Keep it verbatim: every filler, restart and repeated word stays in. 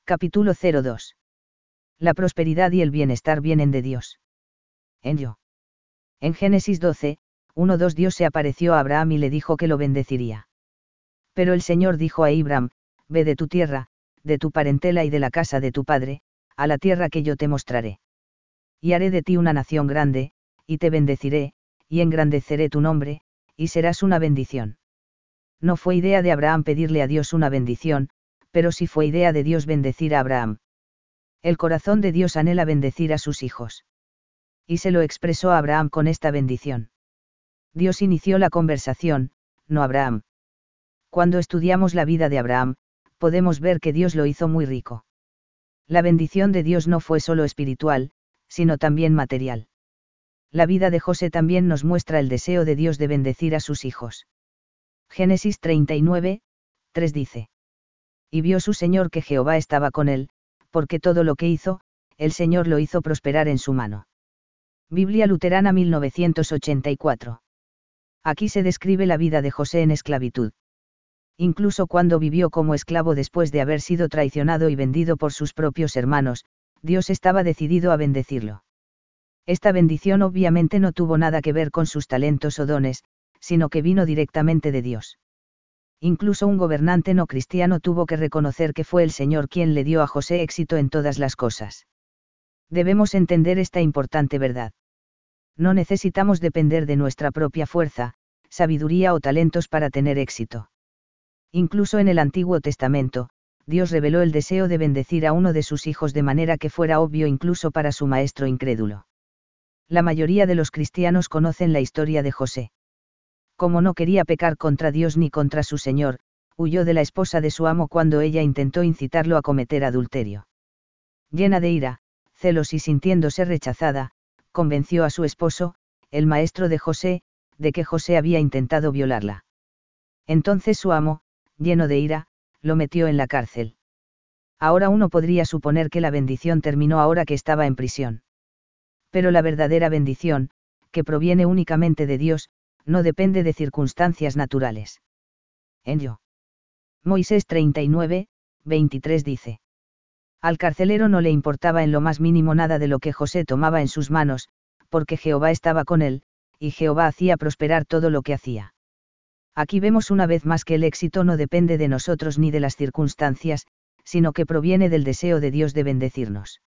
Capítulo cero dos. La prosperidad y el bienestar vienen de Dios. En yo. En Génesis doce, uno dos Dios se apareció a Abraham y le dijo que lo bendeciría. Pero el Señor dijo a Abraham, ve de tu tierra, de tu parentela y de la casa de tu padre, a la tierra que yo te mostraré. Y haré de ti una nación grande, y te bendeciré, y engrandeceré tu nombre, y serás una bendición. No fue idea de Abraham pedirle a Dios una bendición, pero sí fue idea de Dios bendecir a Abraham. El corazón de Dios anhela bendecir a sus hijos. Y se lo expresó a Abraham con esta bendición. Dios inició la conversación, no Abraham. Cuando estudiamos la vida de Abraham, podemos ver que Dios lo hizo muy rico. La bendición de Dios no fue solo espiritual, sino también material. La vida de José también nos muestra el deseo de Dios de bendecir a sus hijos. Génesis treinta y nueve, tres dice. Y vio su Señor que Jehová estaba con él, porque todo lo que hizo, el Señor lo hizo prosperar en su mano. Biblia Luterana mil novecientos ochenta y cuatro. Aquí se describe la vida de José en esclavitud. Incluso cuando vivió como esclavo después de haber sido traicionado y vendido por sus propios hermanos, Dios estaba decidido a bendecirlo. Esta bendición obviamente no tuvo nada que ver con sus talentos o dones, sino que vino directamente de Dios. Incluso un gobernante no cristiano tuvo que reconocer que fue el Señor quien le dio a José éxito en todas las cosas. Debemos entender esta importante verdad. No necesitamos depender de nuestra propia fuerza, sabiduría o talentos para tener éxito. Incluso en el Antiguo Testamento, Dios reveló el deseo de bendecir a uno de sus hijos de manera que fuera obvio incluso para su maestro incrédulo. La mayoría de los cristianos conocen la historia de José. Como no quería pecar contra Dios ni contra su Señor, huyó de la esposa de su amo cuando ella intentó incitarlo a cometer adulterio. Llena de ira, celos y sintiéndose rechazada, convenció a su esposo, el maestro de José, de que José había intentado violarla. Entonces su amo, lleno de ira, lo metió en la cárcel. Ahora uno podría suponer que la bendición terminó ahora que estaba en prisión. Pero la verdadera bendición, que proviene únicamente de Dios, no depende de circunstancias naturales. En yo. Moisés treinta y nueve, veintitrés dice. Al carcelero no le importaba en lo más mínimo nada de lo que José tomaba en sus manos, porque Jehová estaba con él, y Jehová hacía prosperar todo lo que hacía. Aquí vemos una vez más que el éxito no depende de nosotros ni de las circunstancias, sino que proviene del deseo de Dios de bendecirnos.